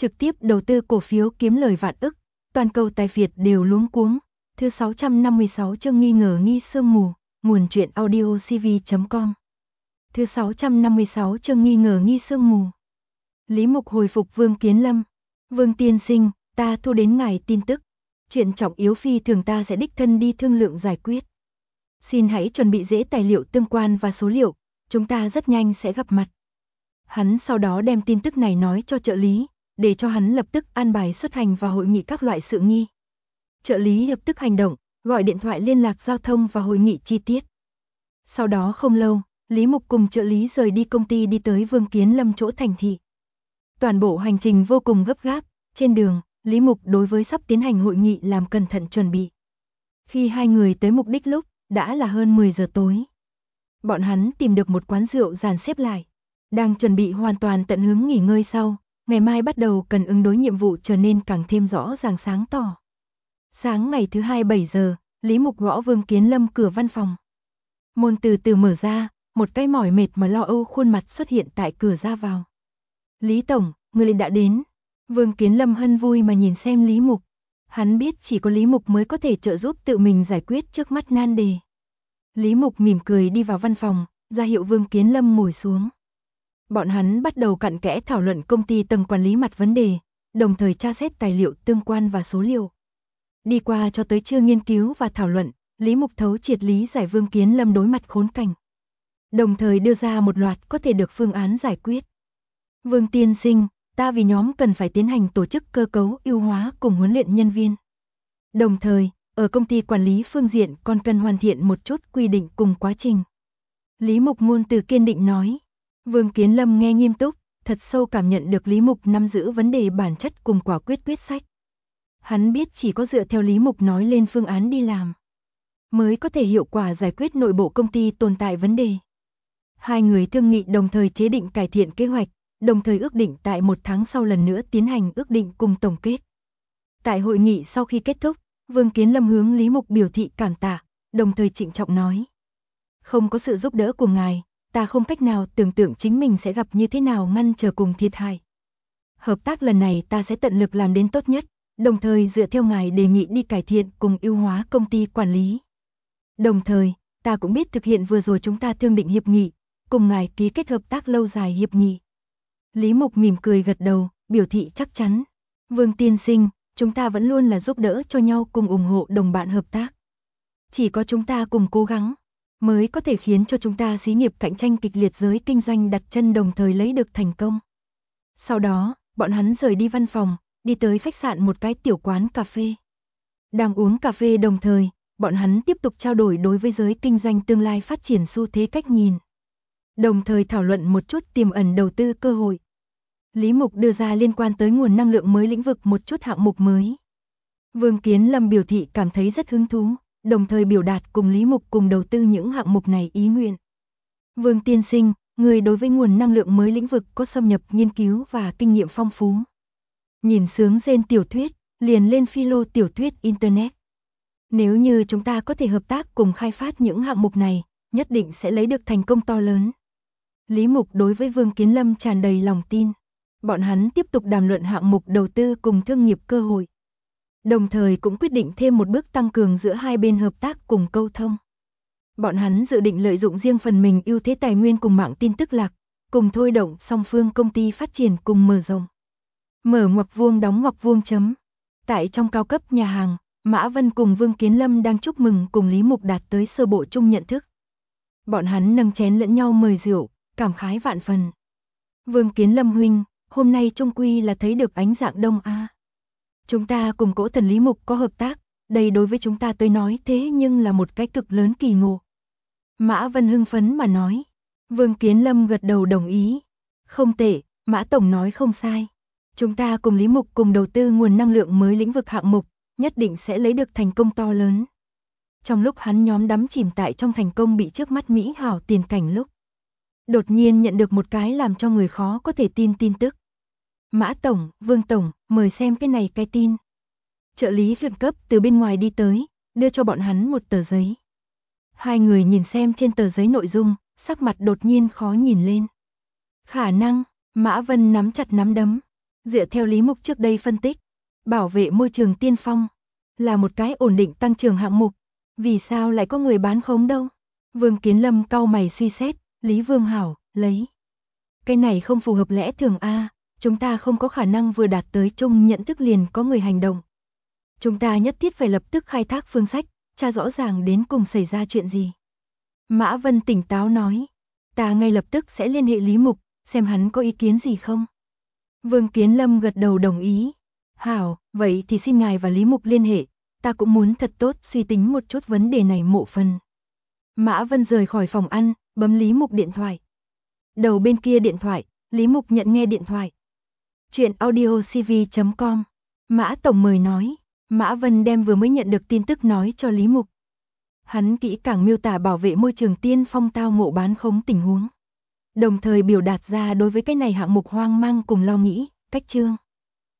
trực tiếp đầu tư cổ phiếu kiếm lời vạn ức, toàn cầu tài phiệt đều luống cuống. Thứ 656 chương nghi ngờ nghi sương mù, nguồn truyện audio cv.com. Thứ 656 chương nghi ngờ nghi sương mù. Lý Mục hồi phục Vương Kiến Lâm. Vương tiên sinh, ta thu đến ngài tin tức. Chuyện trọng yếu phi thường ta sẽ đích thân đi thương lượng giải quyết. Xin hãy chuẩn bị dễ tài liệu tương quan và số liệu, chúng ta rất nhanh sẽ gặp mặt. Hắn sau đó đem tin tức này nói cho trợ lý, để cho hắn lập tức an bài xuất hành và hội nghị các loại sự nghi. Trợ lý lập tức hành động, gọi điện thoại liên lạc giao thông và hội nghị chi tiết. Sau đó không lâu, Lý Mục cùng trợ lý rời đi công ty đi tới Vương Kiến Lâm chỗ thành thị. Toàn bộ hành trình vô cùng gấp gáp, trên đường, Lý Mục đối với sắp tiến hành hội nghị làm cẩn thận chuẩn bị. Khi hai người tới mục đích lúc, đã là hơn 10 giờ tối. Bọn hắn tìm được một quán rượu dàn xếp lại, đang chuẩn bị hoàn toàn tận hứng nghỉ ngơi sau, ngày mai bắt đầu cần ứng đối nhiệm vụ trở nên càng thêm rõ ràng sáng tỏ. Sáng ngày thứ hai 7 giờ, Lý Mục gõ Vương Kiến Lâm cửa văn phòng. Môn từ từ mở ra, một cái mỏi mệt mà lo âu khuôn mặt xuất hiện tại cửa ra vào. Lý Tổng, người đã đến. Vương Kiến Lâm hân vui mà nhìn xem Lý Mục. Hắn biết chỉ có Lý Mục mới có thể trợ giúp tự mình giải quyết trước mắt nan đề. Lý Mục mỉm cười đi vào văn phòng, ra hiệu Vương Kiến Lâm ngồi xuống. Bọn hắn bắt đầu cặn kẽ thảo luận công ty tầng quản lý mặt vấn đề, đồng thời tra xét tài liệu tương quan và số liệu. Đi qua cho tới trưa nghiên cứu và thảo luận, Lý Mục thấu triệt lý giải Vương Kiến Lâm đối mặt khốn cảnh. Đồng thời đưa ra một loạt có thể được phương án giải quyết. Vương tiên sinh, ta vì nhóm cần phải tiến hành tổ chức cơ cấu ưu hóa cùng huấn luyện nhân viên. Đồng thời, ở công ty quản lý phương diện còn cần hoàn thiện một chút quy định cùng quá trình. Lý Mục ngôn từ kiên định nói. Vương Kiến Lâm nghe nghiêm túc, thật sâu cảm nhận được Lý Mục nắm giữ vấn đề bản chất cùng quả quyết quyết sách. Hắn biết chỉ có dựa theo Lý Mục nói lên phương án đi làm, mới có thể hiệu quả giải quyết nội bộ công ty tồn tại vấn đề. Hai người thương nghị đồng thời chế định cải thiện kế hoạch, đồng thời ước định tại 1 tháng sau lần nữa tiến hành ước định cùng tổng kết. Tại hội nghị sau khi kết thúc, Vương Kiến Lâm hướng Lý Mục biểu thị cảm tạ, đồng thời trịnh trọng nói. Không có sự giúp đỡ của ngài, ta không cách nào tưởng tượng chính mình sẽ gặp như thế nào ngăn trở cùng thiệt hại. Hợp tác lần này ta sẽ tận lực làm đến tốt nhất, đồng thời dựa theo ngài đề nghị đi cải thiện cùng ưu hóa công ty quản lý. Đồng thời, ta cũng biết thực hiện vừa rồi chúng ta thương định hiệp nghị, cùng ngài ký kết hợp tác lâu dài hiệp nghị. Lý Mục mỉm cười gật đầu, biểu thị chắc chắn. Vương tiên sinh, chúng ta vẫn luôn là giúp đỡ cho nhau cùng ủng hộ đồng bạn hợp tác. Chỉ có chúng ta cùng cố gắng, mới có thể khiến cho chúng ta xí nghiệp cạnh tranh kịch liệt giới kinh doanh đặt chân đồng thời lấy được thành công. Sau đó, bọn hắn rời đi văn phòng, đi tới khách sạn một cái tiểu quán cà phê. Đang uống cà phê đồng thời, bọn hắn tiếp tục trao đổi đối với giới kinh doanh tương lai phát triển xu thế cách nhìn. Đồng thời thảo luận một chút tiềm ẩn đầu tư cơ hội. Lý Mục đưa ra liên quan tới nguồn năng lượng mới lĩnh vực một chút hạng mục mới. Vương Kiến Lâm biểu thị cảm thấy rất hứng thú, đồng thời biểu đạt cùng Lý Mục cùng đầu tư những hạng mục này ý nguyện. Vương tiên sinh, người đối với nguồn năng lượng mới lĩnh vực có xâm nhập nghiên cứu và kinh nghiệm phong phú. Nhìn sướng rên tiểu thuyết, liền lên philo tiểu thuyết Internet. Nếu như chúng ta có thể hợp tác cùng khai phát những hạng mục này, nhất định sẽ lấy được thành công to lớn. Lý Mục đối với Vương Kiến Lâm tràn đầy lòng tin. Bọn hắn tiếp tục đàm luận hạng mục đầu tư cùng thương nghiệp cơ hội. Đồng thời cũng quyết định thêm một bước tăng cường giữa hai bên hợp tác cùng câu thông. Bọn hắn dự định lợi dụng riêng phần mình ưu thế tài nguyên cùng mạng tin tức lạc, cùng thôi động song phương công ty phát triển cùng mở rộng. Mở ngoặc vuông đóng ngoặc vuông chấm. Tại trong cao cấp nhà hàng, Mã Vân cùng Vương Kiến Lâm đang chúc mừng cùng Lý Mục đạt tới sơ bộ chung nhận thức. Bọn hắn nâng chén lẫn nhau mời rượu, cảm khái vạn phần. Vương Kiến Lâm huynh, hôm nay trung quy là thấy được ánh dạng đông a. Chúng ta cùng Cỗ Thần Lý Mục có hợp tác, đây đối với chúng ta tới nói thế nhưng là một cái cực lớn kỳ ngộ. Mã Vân hưng phấn mà nói. Vương Kiến Lâm gật đầu đồng ý. Không tệ, Mã Tổng nói không sai. Chúng ta cùng Lý Mục cùng đầu tư nguồn năng lượng mới lĩnh vực hạng mục, nhất định sẽ lấy được thành công to lớn. Trong lúc hắn nhóm đắm chìm tại trong thành công bị trước mắt mỹ hảo tiền cảnh lúc, đột nhiên nhận được một cái làm cho người khó có thể tin tin tức. Mã Tổng, Vương Tổng, mời xem cái này cái tin. Trợ lý khẩn cấp từ bên ngoài đi tới, đưa cho bọn hắn một tờ giấy. Hai người nhìn xem trên tờ giấy nội dung, sắc mặt đột nhiên khó nhìn lên. Khả năng, Mã Vân nắm chặt nắm đấm. Dựa theo Lý Mục trước đây phân tích, bảo vệ môi trường tiên phong là một cái ổn định tăng trưởng hạng mục. Vì sao lại có người bán khống đâu? Vương Kiến Lâm cau mày suy xét, Lý Vương Hảo, lấy. Cái này không phù hợp lẽ thường a, chúng ta không có khả năng vừa đạt tới chung nhận thức liền có người hành động. Chúng ta nhất thiết phải lập tức khai thác phương sách, tra rõ ràng đến cùng xảy ra chuyện gì. Mã Vân tỉnh táo nói, ta ngay lập tức sẽ liên hệ Lý Mục, xem hắn có ý kiến gì không. Vương Kiến Lâm gật đầu đồng ý. Hảo, vậy thì xin ngài và Lý Mục liên hệ, ta cũng muốn thật tốt suy tính một chút vấn đề này mộ phần. Mã Vân rời khỏi phòng ăn, bấm Lý Mục điện thoại. Đầu bên kia điện thoại, Lý Mục nhận nghe điện thoại. Chuyện audiocv.com. Mã Tổng mời nói. Mã Vân đem vừa mới nhận được tin tức nói cho Lý Mục. Hắn kỹ càng miêu tả bảo vệ môi trường tiên phong tao ngộ bán khống tình huống. Đồng thời biểu đạt ra đối với cái này hạng mục hoang mang cùng lo nghĩ, cách chương.